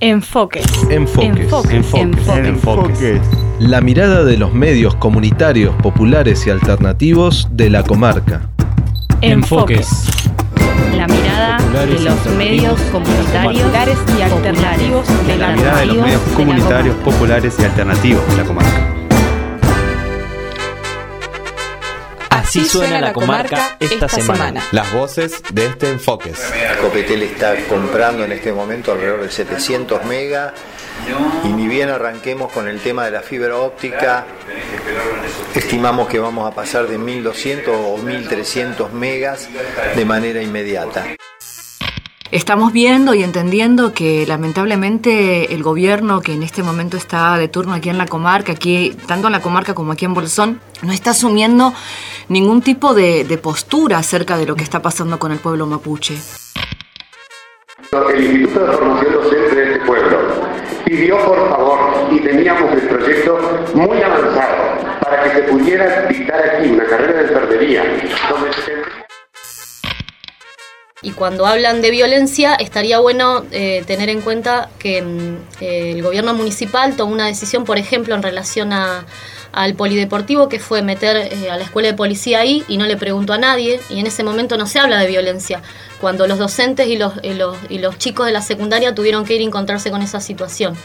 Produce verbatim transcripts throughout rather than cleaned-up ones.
Enfoques. Enfoques. Enfoques. Enfoques. Enfoques. Enfoques. La mirada de los medios comunitarios, populares y alternativos de la comarca. Enfoques. La mirada de los medios comunitarios y alternativos de la La mirada de los medios comunitarios, populares y alternativos de la comarca. Así suena la comarca esta semana. Las voces de este Enfoques. Copetel está comprando en este momento alrededor de setecientos megas y ni bien arranquemos con el tema de la fibra óptica, estimamos que vamos a pasar de mil doscientos o mil trescientos megas de manera inmediata. Estamos viendo y entendiendo que lamentablemente el gobierno que en este momento está de turno aquí en la comarca, aquí tanto en la comarca como aquí en Bolsón, no está asumiendo ningún tipo de, de postura acerca de lo que está pasando con el pueblo mapuche. El Instituto de Formación Docente de este pueblo pidió por favor, y teníamos el proyecto muy avanzado, para que se pudiera dictar aquí una carrera de enfermería, donde se... Y cuando hablan de violencia, estaría bueno eh, tener en cuenta que eh, el gobierno municipal tomó una decisión, por ejemplo, en relación a, al polideportivo, que fue meter eh, a la escuela de policía ahí y no le preguntó a nadie, y en ese momento no se habla de violencia, cuando los docentes y los, y los, y los chicos de la secundaria tuvieron que ir a encontrarse con esa situación.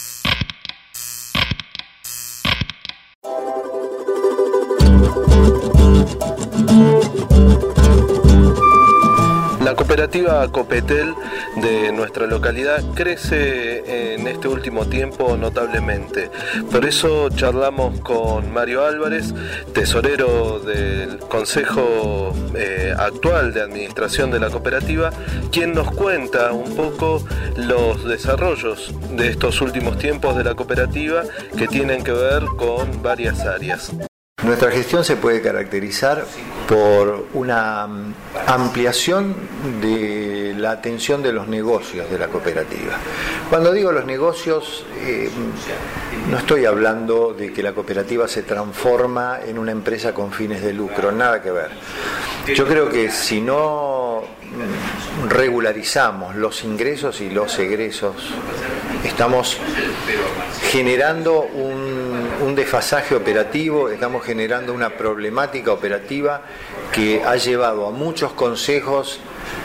La cooperativa Copetel de nuestra localidad crece en este último tiempo notablemente. Por eso charlamos con Mario Álvarez, tesorero del Consejo eh, actual de Administración de la cooperativa, quien nos cuenta un poco los desarrollos de estos últimos tiempos de la cooperativa que tienen que ver con varias áreas. Nuestra gestión se puede caracterizar por una ampliación de la atención de los negocios de la cooperativa. Cuando digo los negocios, eh, no estoy hablando de que la cooperativa se transforma en una empresa con fines de lucro, nada que ver. Yo creo que si no regularizamos los ingresos y los egresos, estamos generando un, un desfasaje operativo, estamos generando una problemática operativa que ha llevado a muchos consejos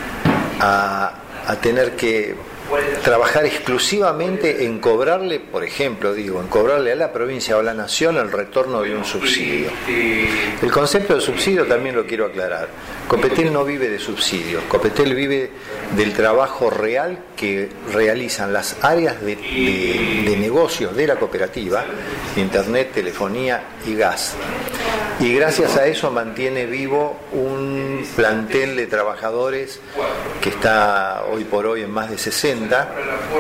a, a tener que trabajar exclusivamente en cobrarle, por ejemplo, digo, en cobrarle a la provincia o a la nación el retorno de un subsidio. El concepto de subsidio también lo quiero aclarar. Copetel no vive de subsidios, Copetel vive del trabajo real que realizan las áreas de, de, de negocios de la cooperativa, internet, telefonía y gas. Y gracias a eso mantiene vivo un plantel de trabajadores que está hoy por hoy en más de sesenta,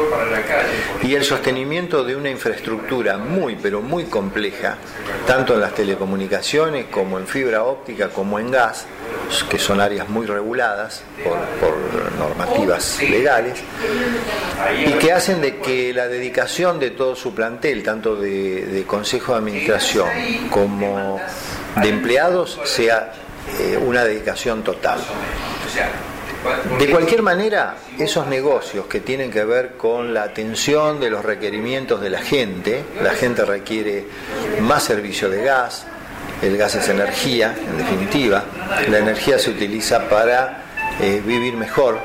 y el sostenimiento de una infraestructura muy pero muy compleja, tanto en las telecomunicaciones como en fibra óptica como en gas, que son áreas muy reguladas por, por normativas legales, y que hacen de que la dedicación de todo su plantel, tanto de, de Consejo de Administración como de empleados, sea eh, una dedicación total. De cualquier manera, esos negocios que tienen que ver con la atención de los requerimientos de la gente, la gente requiere más servicio de gas, el gas es energía, en definitiva, la energía se utiliza para eh, vivir mejor.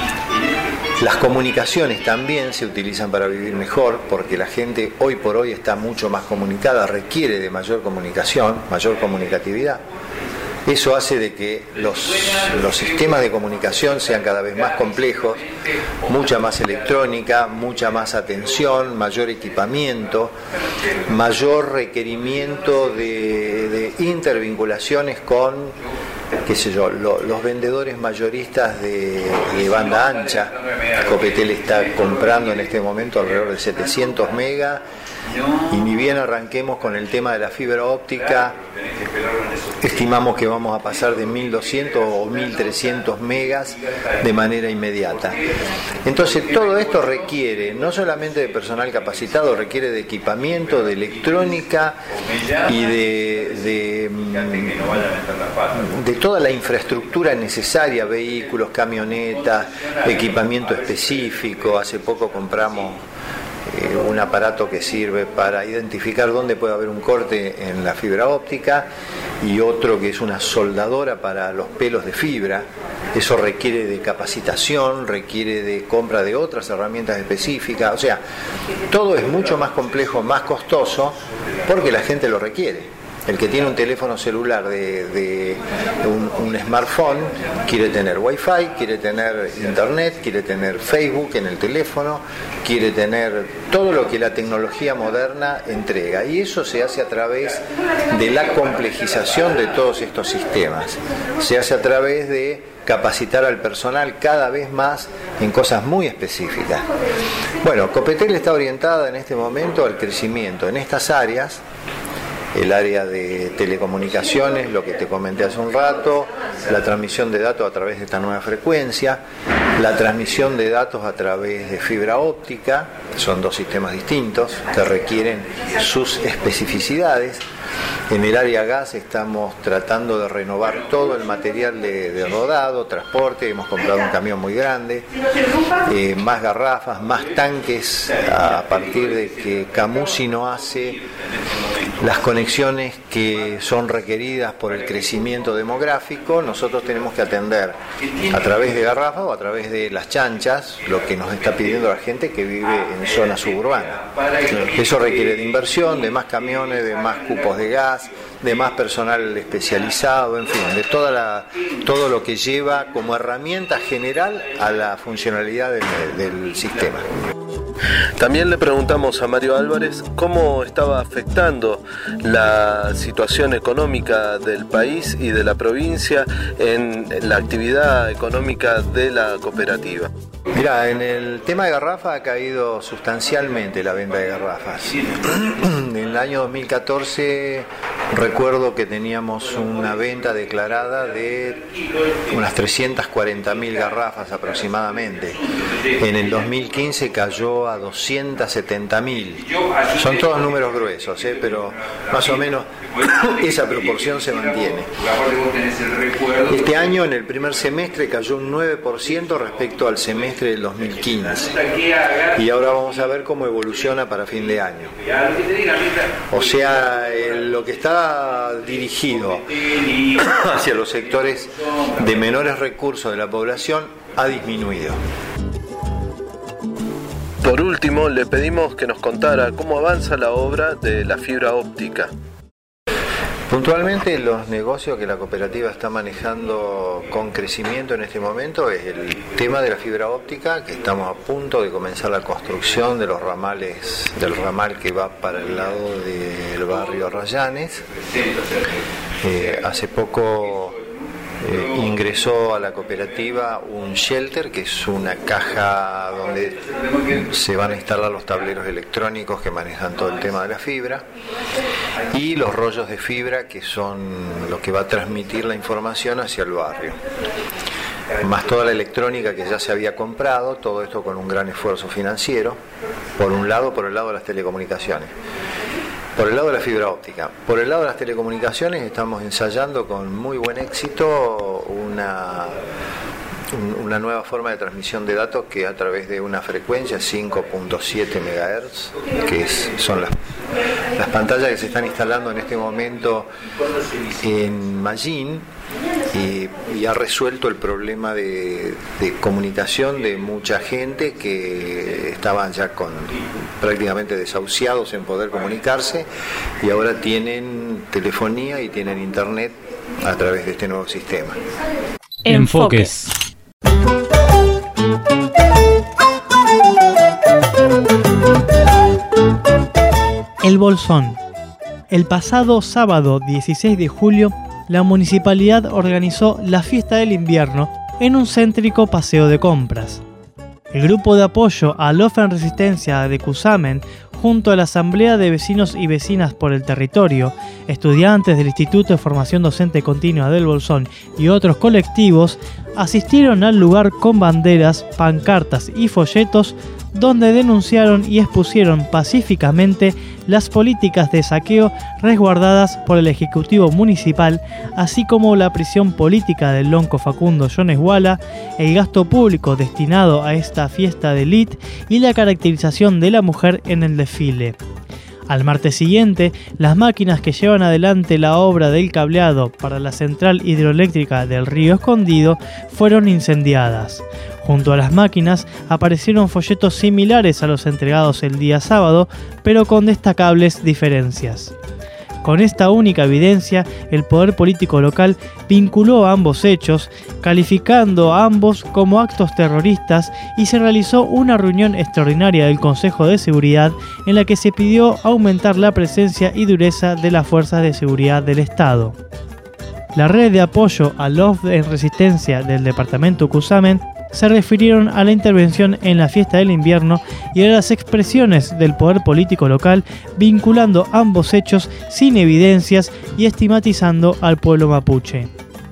Las comunicaciones también se utilizan para vivir mejor, porque la gente hoy por hoy está mucho más comunicada, requiere de mayor comunicación, mayor comunicatividad. Eso hace de que los, los sistemas de comunicación sean cada vez más complejos, mucha más electrónica, mucha más atención, mayor equipamiento, mayor requerimiento de, de intervinculaciones con, qué sé yo, lo, los vendedores mayoristas de, de banda ancha. Copetel está comprando en este momento alrededor de setecientos megas, y ni bien arranquemos con el tema de la fibra óptica, estimamos que vamos a pasar de mil doscientos o mil trescientos megas de manera inmediata. Entonces todo esto requiere no solamente de personal capacitado, requiere de equipamiento, de electrónica y de, de, de toda la infraestructura necesaria, vehículos, camionetas, equipamiento específico. Hace poco compramos eh, un aparato que sirve para identificar dónde puede haber un corte en la fibra óptica y otro que es una soldadora para los pelos de fibra. Eso requiere de capacitación, requiere de compra de otras herramientas específicas, o sea, todo es mucho más complejo, más costoso, porque la gente lo requiere. El que tiene un teléfono celular de, de un, un smartphone quiere tener wifi, quiere tener internet, quiere tener Facebook en el teléfono, quiere tener todo lo que la tecnología moderna entrega, y eso se hace a través de la complejización de todos estos sistemas, se hace a través de capacitar al personal cada vez más en cosas muy específicas. Bueno, Copetel está orientada en este momento al crecimiento en estas áreas. El área de telecomunicaciones, lo que te comenté hace un rato, la transmisión de datos a través de esta nueva frecuencia, la transmisión de datos a través de fibra óptica, son dos sistemas distintos que requieren sus especificidades. En el área gas estamos tratando de renovar todo el material de, de rodado, transporte, hemos comprado un camión muy grande, eh, más garrafas, más tanques, a partir de que Camusi no hace las conexiones que son requeridas por el crecimiento demográfico, nosotros tenemos que atender a través de garrafas o a través de las chanchas lo que nos está pidiendo la gente que vive en zona suburbana. Eso requiere de inversión, de más camiones, de más cupos de gas, de más personal especializado, en fin, de toda la, todo lo que lleva como herramienta general a la funcionalidad del, del sistema. También le preguntamos a Mario Álvarez cómo estaba afectando la situación económica del país y de la provincia en la actividad económica de la cooperativa. Mira, en el tema de garrafa ha caído sustancialmente la venta de garrafas. En el año dos mil catorce recuerdo que teníamos una venta declarada de unas trescientas cuarenta mil garrafas aproximadamente. En el dos mil quince cayó a doscientas setenta mil. Son todos números gruesos, ¿eh? Pero más o menos esa proporción se mantiene. Este año, en el primer semestre, cayó un nueve por ciento respecto al semestre del dos mil quince. Y ahora vamos a ver cómo evoluciona para fin de año. O sea, el, lo que está dirigido hacia los sectores de menores recursos de la población ha disminuido. Por último, le pedimos que nos contara cómo avanza la obra de la fibra óptica. Puntualmente, los negocios que la cooperativa está manejando con crecimiento en este momento es el tema de la fibra óptica, que estamos a punto de comenzar la construcción de los ramales, del ramal que va para el lado del barrio Rayanes. Eh, hace poco eh, ingresó a la cooperativa un shelter, que es una caja donde se van a instalar los tableros electrónicos que manejan todo el tema de la fibra, y los rollos de fibra, que son lo que va a transmitir la información hacia el barrio, más toda la electrónica que ya se había comprado, todo esto con un gran esfuerzo financiero, por un lado, por el lado de las telecomunicaciones. Por el lado de la fibra óptica. Por el lado de las telecomunicaciones estamos ensayando con muy buen éxito una, una nueva forma de transmisión de datos, que a través de una frecuencia cinco punto siete megahertz, que es, son las, las pantallas que se están instalando en este momento en Mallín, y, y ha resuelto el problema de, de comunicación de mucha gente que estaban ya con prácticamente desahuciados en poder comunicarse, y ahora tienen telefonía y tienen internet a través de este nuevo sistema. Enfoques. El Bolsón. El pasado sábado dieciséis de julio, la municipalidad organizó la fiesta del invierno en un céntrico paseo de compras. El grupo de apoyo a Lofa en Resistencia de Cusamen, junto a la Asamblea de Vecinos y Vecinas por el Territorio, estudiantes del Instituto de Formación Docente Continua del Bolsón y otros colectivos, asistieron al lugar con banderas, pancartas y folletos donde denunciaron y expusieron pacíficamente las políticas de saqueo resguardadas por el Ejecutivo Municipal, así como la prisión política del lonco Facundo Jones Wala, el gasto público destinado a esta fiesta de élite y la caracterización de la mujer en el desfile. Al martes siguiente, las máquinas que llevan adelante la obra del cableado para la central hidroeléctrica del Río Escondido fueron incendiadas. Junto a las máquinas aparecieron folletos similares a los entregados el día sábado, pero con destacables diferencias. Con esta única evidencia, el poder político local vinculó a ambos hechos, calificando a ambos como actos terroristas, y se realizó una reunión extraordinaria del Consejo de Seguridad en la que se pidió aumentar la presencia y dureza de las fuerzas de seguridad del Estado. La red de apoyo al O F D en resistencia del departamento Cusamen se refirieron a la intervención en la fiesta del invierno y a las expresiones del poder político local, vinculando ambos hechos sin evidencias y estigmatizando al pueblo mapuche.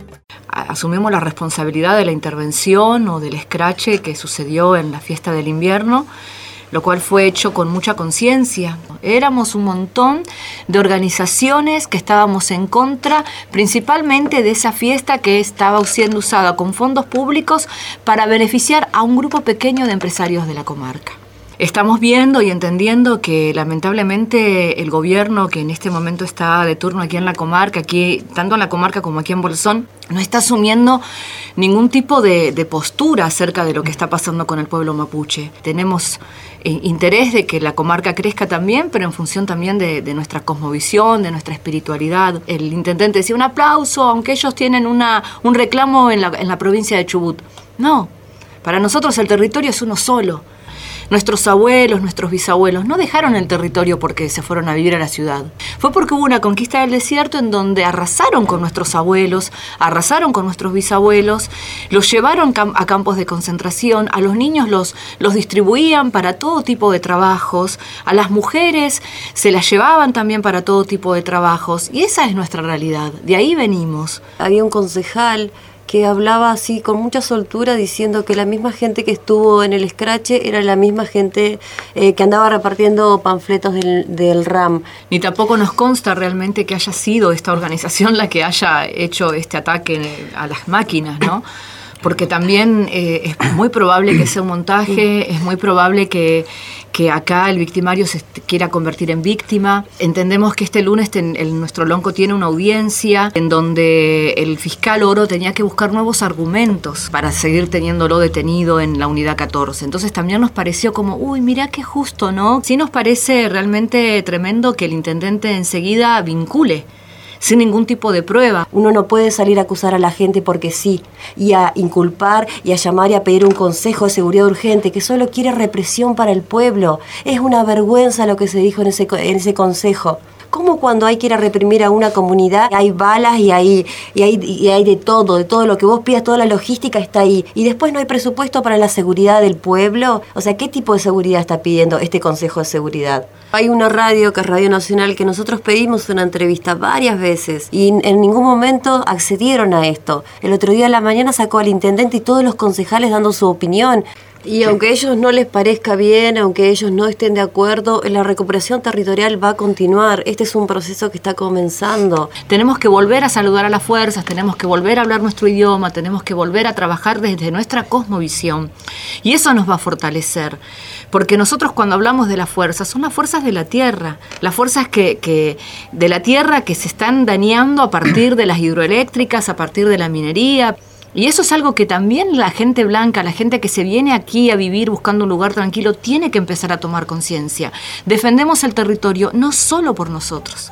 Asumimos la responsabilidad de la intervención o del escrache que sucedió en la fiesta del invierno, lo cual fue hecho con mucha conciencia. Éramos un montón de organizaciones que estábamos en contra, principalmente de esa fiesta que estaba siendo usada con fondos públicos para beneficiar a un grupo pequeño de empresarios de la comarca. Estamos viendo y entendiendo que lamentablemente el gobierno que en este momento está de turno aquí en la comarca, aquí, tanto en la comarca como aquí en Bolsón, no está asumiendo ningún tipo de, de postura acerca de lo que está pasando con el pueblo mapuche. Tenemos eh, interés de que la comarca crezca también, pero en función también de, de nuestra cosmovisión, de nuestra espiritualidad. El intendente decía un aplauso, aunque ellos tienen una, un reclamo en la, en la provincia de Chubut. No, para nosotros el territorio es uno solo. Nuestros abuelos, nuestros bisabuelos no dejaron el territorio porque se fueron a vivir a la ciudad. Fue porque hubo una conquista del desierto en donde arrasaron con nuestros abuelos, arrasaron con nuestros bisabuelos, los llevaron a campos de concentración, a los niños los, los distribuían para todo tipo de trabajos, a las mujeres se las llevaban también para todo tipo de trabajos, y esa es nuestra realidad, de ahí venimos. Había un concejal que hablaba así con mucha soltura, diciendo que la misma gente que estuvo en el escrache era la misma gente eh, que andaba repartiendo panfletos del, del R A M. Ni tampoco nos consta realmente que haya sido esta organización la que haya hecho este ataque a las máquinas, ¿no? Porque también eh, es muy probable que sea un montaje, es muy probable que, que acá el victimario se quiera convertir en víctima. Entendemos que este lunes ten, el, nuestro lonco tiene una audiencia en donde el fiscal Oro tenía que buscar nuevos argumentos para seguir teniéndolo detenido en la unidad catorce. Entonces también nos pareció como, uy, mirá qué justo, ¿no? Sí nos parece realmente tremendo que el intendente enseguida vincule sin ningún tipo de prueba. Uno no puede salir a acusar a la gente porque sí, y a inculpar y a llamar y a pedir un consejo de seguridad urgente que solo quiere represión para el pueblo. Es una vergüenza lo que se dijo en ese, en ese consejo. ¿Cómo cuando hay que ir a reprimir a una comunidad hay balas y hay, y, hay, y hay de todo, de todo lo que vos pidas, toda la logística está ahí, y después no hay presupuesto para la seguridad del pueblo? O sea, ¿qué tipo de seguridad está pidiendo este Consejo de Seguridad? Hay una radio, que es Radio Nacional, que nosotros pedimos una entrevista varias veces y en ningún momento accedieron a esto. El otro día a la mañana sacó al intendente y todos los concejales dando su opinión. Y aunque a ellos no les parezca bien, aunque ellos no estén de acuerdo, la recuperación territorial va a continuar. Este es un proceso que está comenzando. Tenemos que volver a saludar a las fuerzas, tenemos que volver a hablar nuestro idioma, tenemos que volver a trabajar desde nuestra cosmovisión. Y eso nos va a fortalecer. Porque nosotros cuando hablamos de las fuerzas, son las fuerzas de la tierra. Las fuerzas que, que de la tierra que se están dañando a partir de las hidroeléctricas, a partir de la minería. Y eso es algo que también la gente blanca, la gente que se viene aquí a vivir buscando un lugar tranquilo, tiene que empezar a tomar conciencia. Defendemos el territorio no solo por nosotros.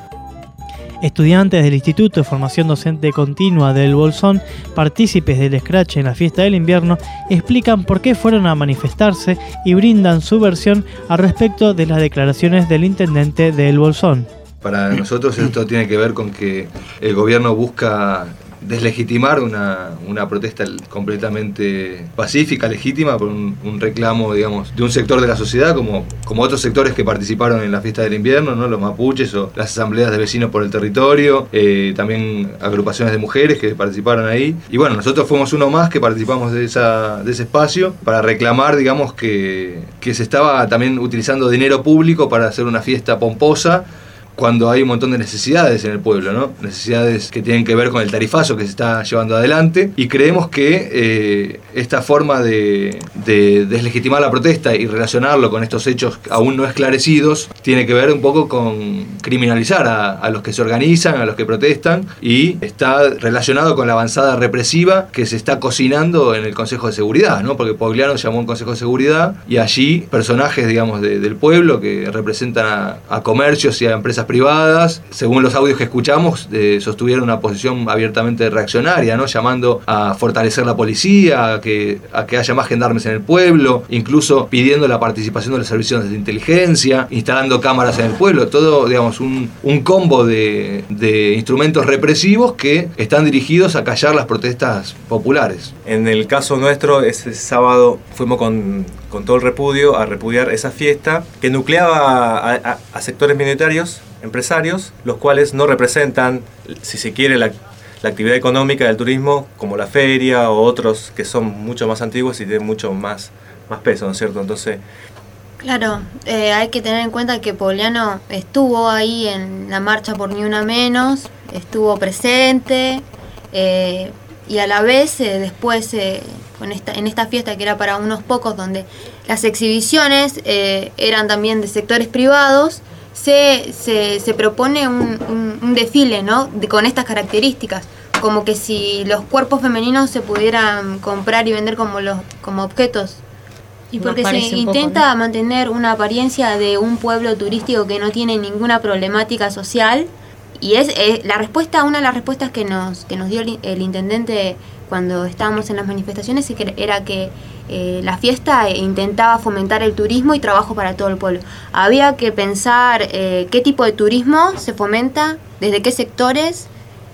Estudiantes del Instituto de Formación Docente Continua del Bolsón, partícipes del escrache en la fiesta del invierno, explican por qué fueron a manifestarse y brindan su versión al respecto de las declaraciones del intendente del Bolsón. Para nosotros esto tiene que ver con que el gobierno busca deslegitimar una, una protesta completamente pacífica, legítima, por un, un reclamo, digamos, de un sector de la sociedad, como, como otros sectores que participaron en la fiesta del invierno, ¿no? Los mapuches o las asambleas de vecinos por el territorio, eh, también agrupaciones de mujeres que participaron ahí. Y bueno, nosotros fuimos uno más que participamos de, esa, de ese espacio para reclamar, digamos, que, que se estaba también utilizando dinero público para hacer una fiesta pomposa, cuando hay un montón de necesidades en el pueblo, ¿no? Necesidades que tienen que ver con el tarifazo que se está llevando adelante, y creemos que eh, esta forma de, de deslegitimar la protesta y relacionarlo con estos hechos aún no esclarecidos tiene que ver un poco con criminalizar a, a los que se organizan, a los que protestan, y está relacionado con la avanzada represiva que se está cocinando en el Consejo de Seguridad, ¿no? Porque Pogliano llamó un Consejo de Seguridad y allí personajes, digamos, de, del pueblo que representan a, a comercios y a empresas privadas, según los audios que escuchamos, eh, sostuvieron una posición abiertamente reaccionaria, ¿no? Llamando a fortalecer la policía, a que, a que haya más gendarmes en el pueblo, incluso pidiendo la participación de los servicios de inteligencia, instalando cámaras en el pueblo, todo, digamos, un, un combo de, de instrumentos represivos que están dirigidos a callar las protestas populares. En el caso nuestro, ese sábado fuimos con, con todo el repudio a repudiar esa fiesta que nucleaba a, a, a sectores minoritarios, empresarios, los cuales no representan, si se quiere, la, la actividad económica del turismo, como la feria o otros que son mucho más antiguos y tienen mucho más, más peso, ¿no es cierto? Entonces, claro, eh, hay que tener en cuenta que Pogliano estuvo ahí en la marcha por Ni Una Menos, estuvo presente, eh, y a la vez eh, después eh, con esta, en esta fiesta que era para unos pocos, donde las exhibiciones eh, eran también de sectores privados, Se, se, se propone un, un, un desfile, ¿no? De, con estas características, como que si los cuerpos femeninos se pudieran comprar y vender como, los, como objetos. Y porque se intenta poco, ¿no? mantener una apariencia de un pueblo turístico que no tiene ninguna problemática social. Y es eh, la respuesta, una de las respuestas que nos, que nos dio el, el intendente cuando estábamos en las manifestaciones era que eh, la fiesta intentaba fomentar el turismo y trabajo para todo el pueblo. Había que pensar eh, qué tipo de turismo se fomenta, desde qué sectores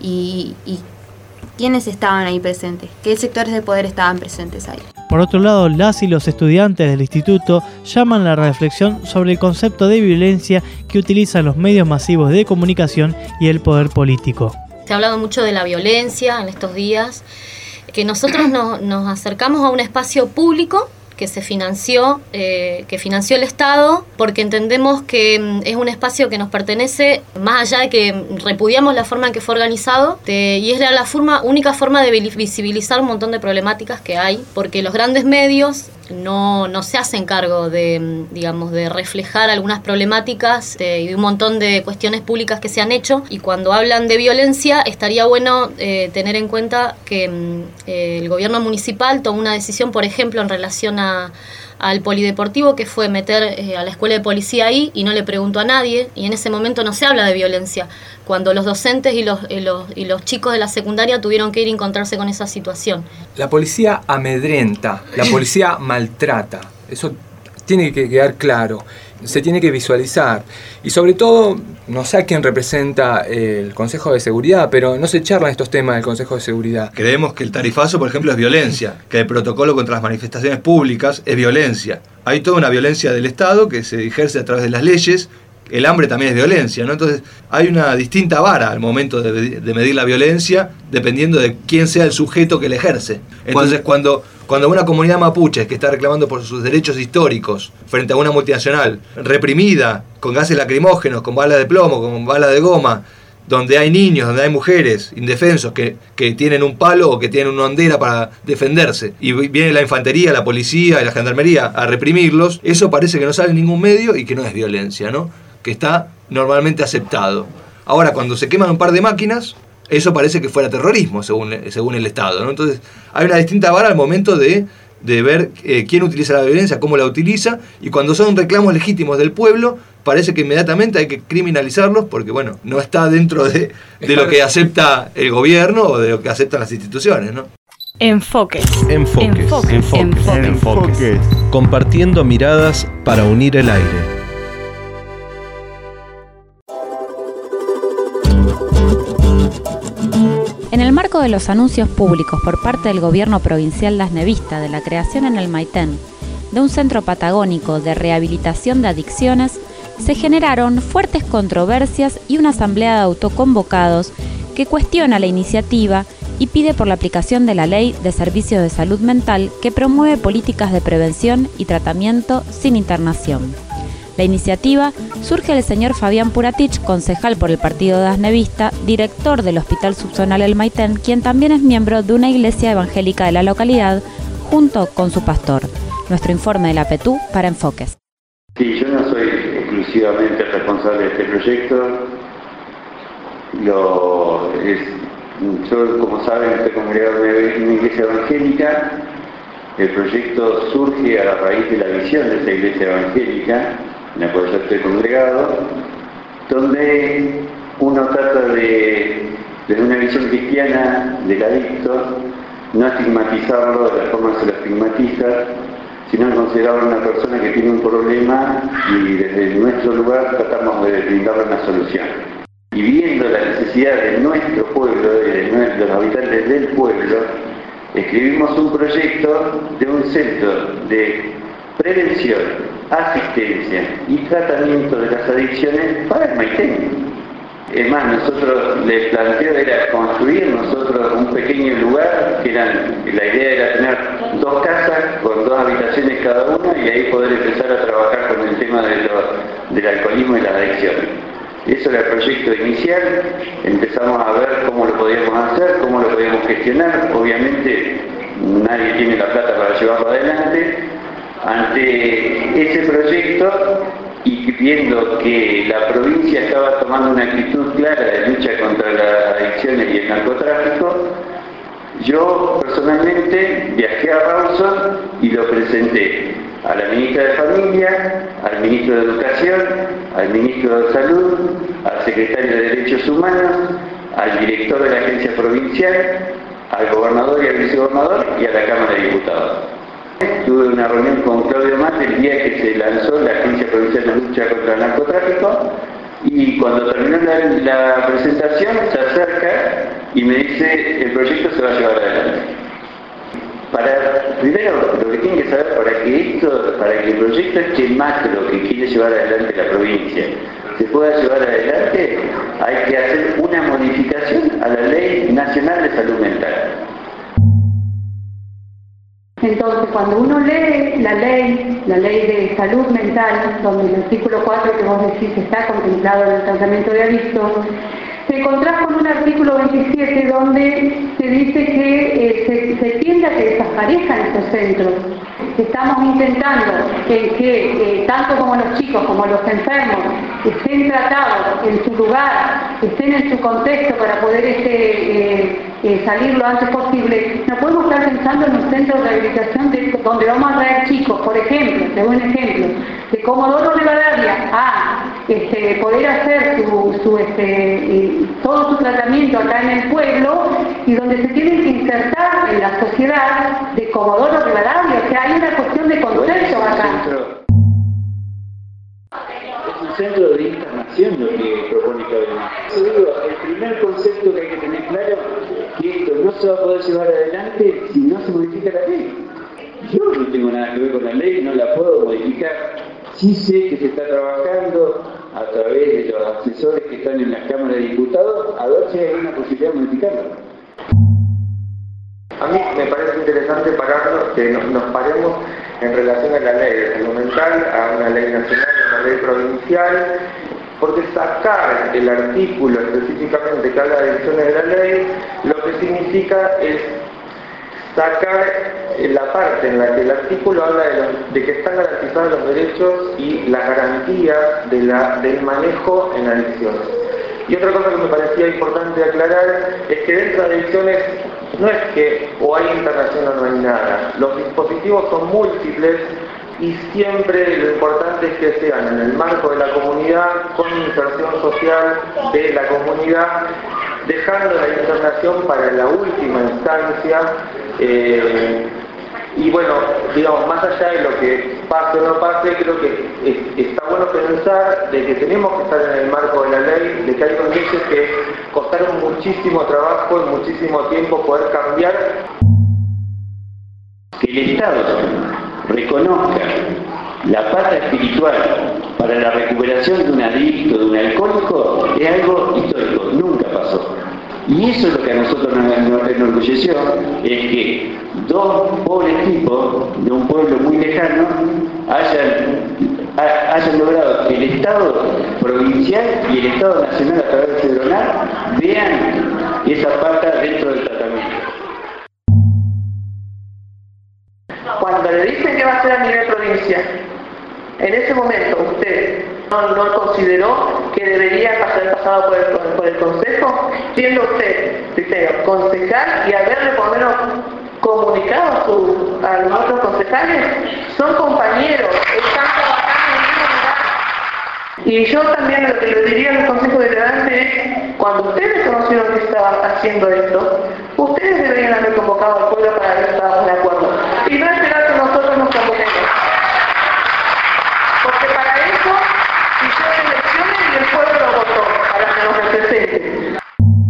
y, y quiénes estaban ahí presentes, qué sectores de poder estaban presentes ahí. Por otro lado, las y los estudiantes del instituto llaman a la reflexión sobre el concepto de violencia que utilizan los medios masivos de comunicación y el poder político. Se ha hablado mucho de la violencia en estos días, que nosotros no, nos acercamos a un espacio público que se financió, eh, que financió el Estado, porque entendemos que mm, es un espacio que nos pertenece, más allá de que repudiamos la forma en que fue organizado, de, y es la forma, única forma de visibilizar un montón de problemáticas que hay, porque los grandes medios no, no se hacen cargo de, digamos, de reflejar algunas problemáticas de, y de un montón de cuestiones públicas que se han hecho, y cuando hablan de violencia estaría bueno eh, tener en cuenta que eh, el gobierno municipal tomó una decisión, por ejemplo, en relación a al polideportivo, que fue meter eh, a la escuela de policía ahí y no le preguntó a nadie, y en ese momento no se habla de violencia, cuando los docentes y los, y los, y los chicos de la secundaria tuvieron que ir a encontrarse con esa situación. La policía amedrenta, la policía maltrata, eso tiene que quedar claro, se tiene que visualizar, y sobre todo, no sé a quién representa el Consejo de Seguridad, pero no se charlan estos temas del Consejo de Seguridad. Creemos que el tarifazo, por ejemplo, es violencia, que el protocolo contra las manifestaciones públicas es violencia. Hay toda una violencia del Estado que se ejerce a través de las leyes. El hambre también es violencia, ¿no? Entonces hay una distinta vara al momento de, de medir la violencia, dependiendo de quién sea el sujeto que la ejerce. Entonces cuando, cuando una comunidad mapuche que está reclamando por sus derechos históricos frente a una multinacional reprimida, con gases lacrimógenos, con balas de plomo, con balas de goma, donde hay niños, donde hay mujeres indefensos que, que tienen un palo o que tienen una hondera para defenderse, y viene la infantería, la policía y la gendarmería a reprimirlos, eso parece que no sale en ningún medio y que no es violencia, ¿no? Que está normalmente aceptado. Ahora, cuando se queman un par de máquinas, eso parece que fuera terrorismo, según, según el Estado, ¿no? Entonces, hay una distinta vara al momento de, de ver eh, quién utiliza la violencia, cómo la utiliza, y cuando son reclamos legítimos del pueblo, parece que inmediatamente hay que criminalizarlos, porque, bueno, no está dentro de, de lo que acepta el gobierno o de lo que aceptan las instituciones, ¿no? Enfoques. Enfoques. Enfoques. Enfoques. Enfoques. Enfoques. Compartiendo miradas para unir el aire. En el marco marco de los anuncios públicos por parte del gobierno provincial dasnevista de la creación en el Maitén de un centro patagónico de rehabilitación de adicciones, se generaron fuertes controversias y una asamblea de autoconvocados que cuestiona la iniciativa y pide por la aplicación de la Ley de Servicios de Salud Mental que promueve políticas de prevención y tratamiento sin internación. La iniciativa surge del señor Fabián Puratich, concejal por el partido dasnevista, director del Hospital Subzonal El Maitén, quien también es miembro de una iglesia evangélica de la localidad, junto con su pastor. Nuestro informe de la P T U para Enfoques. Sí, yo no soy exclusivamente responsable de este proyecto. Lo, es, yo, como saben, estoy congregado en una iglesia evangélica. El proyecto surge a la raíz de la visión de esa iglesia evangélica, en la cual yo estoy congregado, donde uno trata de, desde una visión cristiana del adicto, no estigmatizarlo de la forma que se lo estigmatiza, sino considerarlo una persona que tiene un problema y desde nuestro lugar tratamos de brindarle una solución. Y viendo la necesidad de nuestro pueblo, de los habitantes del pueblo, escribimos un proyecto de un centro de prevención, asistencia y tratamiento de las adicciones para el Maitén. Es más, nosotros les planteo era construir nosotros un pequeño lugar, que eran, la idea era tener dos casas con dos habitaciones cada una y ahí poder empezar a trabajar con el tema de lo, del alcoholismo y las adicciones. Eso era el proyecto inicial, empezamos a ver cómo lo podíamos hacer, cómo lo podíamos gestionar. Obviamente nadie tiene la plata para llevarlo adelante. Ante ese proyecto y viendo que la provincia estaba tomando una actitud clara de lucha contra las adicciones y el narcotráfico, yo personalmente viajé a Rawson y lo presenté a la ministra de Familia, al ministro de Educación, al ministro de Salud, al secretario de Derechos Humanos, al director de la agencia provincial, al gobernador y al vicegobernador y a la Cámara de Diputados. Tuve una reunión con Claudio Mate el día que se lanzó la Agencia Provincial de Lucha contra el Narcotráfico y cuando terminó la, la presentación se acerca y me dice el proyecto se va a llevar adelante. Para, primero, lo que tienen que saber para que esto, para que el proyecto este macro que quiere llevar adelante la provincia se pueda llevar adelante, hay que hacer una modificación a la Ley Nacional de Salud Mental. Entonces, cuando uno lee la ley, la ley de salud mental, donde el artículo cuatro que vos decís que está contemplado en el tratamiento de adictos, te encontrás con un artículo veintisiete donde se dice que eh, se, se tiende a que desaparezcan estos centros. Estamos intentando que, que eh, tanto como los chicos como los enfermos estén tratados en su lugar, estén en su contexto para poder este, eh, eh, salir lo antes posible. No podemos estar pensando en un centro de rehabilitación de, donde vamos a traer chicos, por ejemplo, te doy un ejemplo, de Comodoro Rivadavia a este, poder hacer su, su, este, eh, todo su tratamiento acá en el pueblo y donde se tienen que insertar en la sociedad de Comodoro Rivadavia. O sea, hay una cuestión de concepto acá. Es un centro de internación lo que propone Claudio. Yo digo, el primer concepto que hay que tener claro es que esto no se va a poder llevar adelante si no se modifica la ley. Yo no tengo nada que ver con la ley, no la puedo modificar. Sí sé que se está trabajando a través de los asesores que están en la Cámara de Diputados a ver si hay una posibilidad de modificarlo. A mí me parece interesante pararnos, que nos, nos paremos en relación a la ley de salud mental, a una ley nacional, a una ley provincial, porque sacar el artículo específicamente que habla de adicciones de la ley, lo que significa es sacar la parte en la que el artículo habla de, los, de que están garantizados los derechos y la garantía de la, del manejo en adicciones. Y otra cosa que me parecía importante aclarar es que dentro de adicciones no es que o hay internación o no hay nada. Los dispositivos son múltiples y siempre lo importante es que sean en el marco de la comunidad, con inserción social de la comunidad, dejando la internación para la última instancia. Eh, y bueno, digamos, más allá de lo que pase o no pase, creo que es, está bueno pensar de que tenemos que estar en el marco de la ley, de que hay leyes que costaron muchísimo trabajo y muchísimo tiempo poder cambiar. Que el Estado reconozca la pata espiritual para la recuperación de un adicto, de un alcohólico, es algo histórico, nunca pasó. Y eso es lo que a nosotros nos, nos enorgulleció, es que dos pobres tipos de un pueblo muy lejano hayan, ha, hayan logrado que el Estado provincial y el Estado nacional a través de Cedronar vean esa pata dentro del tratamiento. Cuando le dicen que va a ser a nivel provincial, en ese momento usted no, no consideró que debería haber pasado por el, por el Consejo, siendo usted, primero, concejal y haberle por lo menos comunicado a, su, a los otros concejales, son compañeros, están trabajando en el mismo lugar. Y yo también lo que le diría al Consejo Deliberante es, cuando ustedes conocieron que estaban haciendo esto, ustedes deberían haber convocado al pueblo para ver si estábamos de acuerdo. Y no esperar que nosotros nos convoquemos. Porque para eso hicieron elecciones y el pueblo lo votó, para que nos represente.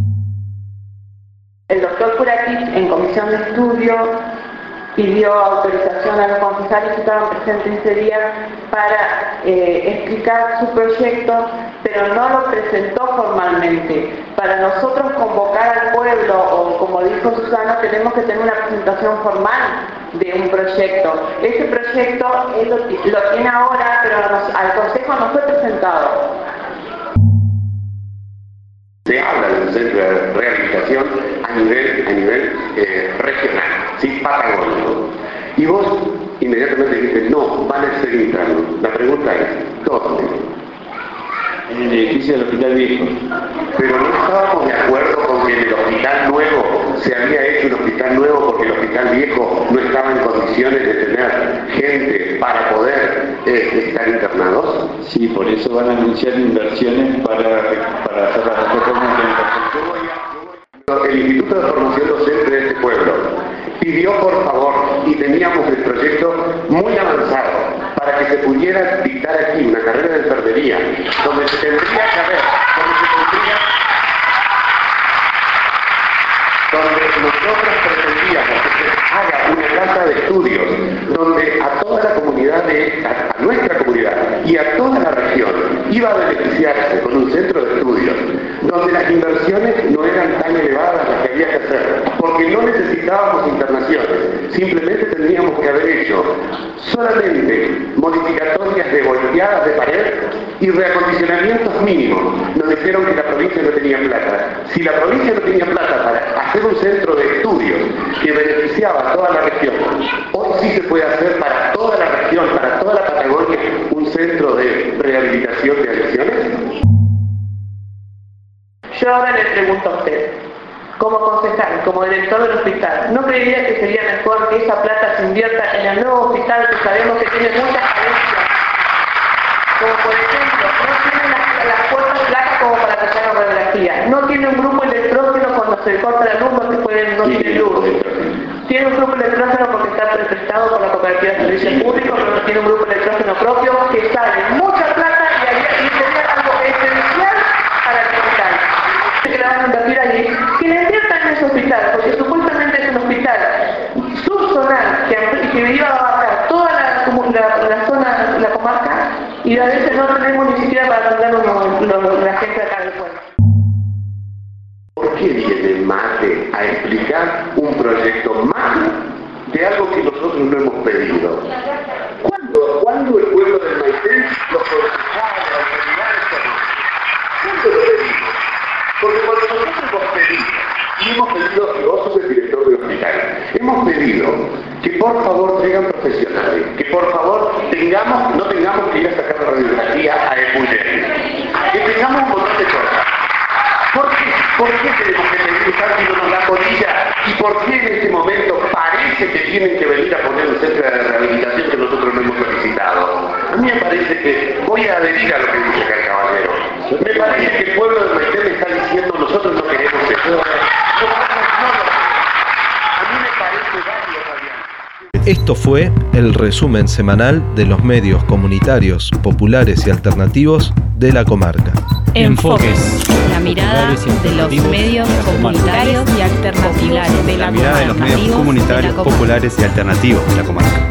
El doctor Curakis, en comisión de estudio, pidió autorización a los concejales que estaban presentes ese día para eh, explicar su proyecto, pero no lo presentó formalmente. Para nosotros convocar al pueblo, o como dijo Susana, tenemos que tener una presentación formal de un proyecto. Ese proyecto él lo, lo tiene ahora, pero nos, al Consejo no fue presentado. Se habla de un centro de rehabilitación a nivel, a nivel eh, regional, ¿sí? Patagónico. Y vos inmediatamente dijiste, no, van a ser internos. La pregunta es, ¿dónde? En el edificio del Hospital Viejo. Pero no estábamos de acuerdo con que en el Hospital Nuevo se había hecho un hospital nuevo porque el Hospital Viejo no estaba en condiciones de tener gente para poder eh, estar internados. Sí, por eso van a anunciar inversiones para, para hacer las reformas de la El Instituto de Formación Docente de este pueblo pidió por favor, y teníamos el proyecto muy avanzado, para que se pudiera dictar aquí una carrera de enfermería, donde se tendría que haber, donde se tendría, donde nosotros pretendíamos que se haga una casa de estudios, donde a toda la comunidad, de, a, a nuestra comunidad y a toda la región iba a beneficiarse con un centro de estudios, donde las inversiones no eran tan elevadas las que había que hacer, porque no necesitábamos internaciones, simplemente tendríamos que haber hecho solamente modificatorias de volteadas de pared y reacondicionamientos mínimos. Nos dijeron que la provincia no tenía plata. Si la provincia no tenía plata para hacer un centro de estudios que beneficiaba a toda la región, hoy sí se puede hacer para toda la región, para toda la Patagonia, un centro de rehabilitación de adicciones. Yo ahora le pregunto a usted, como concejal, como director del hospital, ¿no creería que sería mejor que esa plata se invierta en el nuevo hospital que sabemos que tiene muchas carencias? Como por ejemplo, no tiene las, las puertas placas como para que se haga radiografía, no tiene un grupo electrógeno cuando se corta la luz, no se puede, no tiene luz. Tiene un grupo electrógeno porque está prestado por la cooperativa de servicios públicos, pero no tiene un grupo electrógeno propio que sale mucha plata y, había, y sería algo esencial para el hospital. Que le van a invertir allí, que le inviertan en ese hospital, porque supuestamente es un hospital subzonal que, que iba a abarcar toda la, la, la zona, la comarca, y a veces no tenemos ni siquiera para atender la gente acá del pueblo. ¿Por qué viene Mate a explicar un proyecto más de algo que nosotros no hemos pedido? ¿Cuándo, ¿cuándo el pueblo del Maitén, los concejales, las autoridades, cuándo lo pedimos? Porque cuando nosotros hemos pedido, y hemos pedido, y vos sos el director del hospital, hemos pedido que por favor traigan profesionales, que por favor tengamos, no tengamos que ir a sacar la radiografía a Epuyén, que tengamos un montón de cosas. ¿Por qué? ¿Por qué tenemos que pedir usar si no nos da colilla? ¿Y por qué en este momento parece que tienen que venir a poner un centro de rehabilitación que nosotros no hemos solicitado? A mí me parece que, voy a adherir a lo que dice acá el caballero, me parece que el pueblo de Maitén está diciendo nosotros no queremos eso. No, no, no, no. A mí me parece válido, Esto fue el resumen semanal de los medios comunitarios, populares y alternativos de la comarca. Enfoques. La mirada de los medios comunitarios y alternativos de la comarca. La mirada de los medios comunitarios, populares y alternativos de la comarca.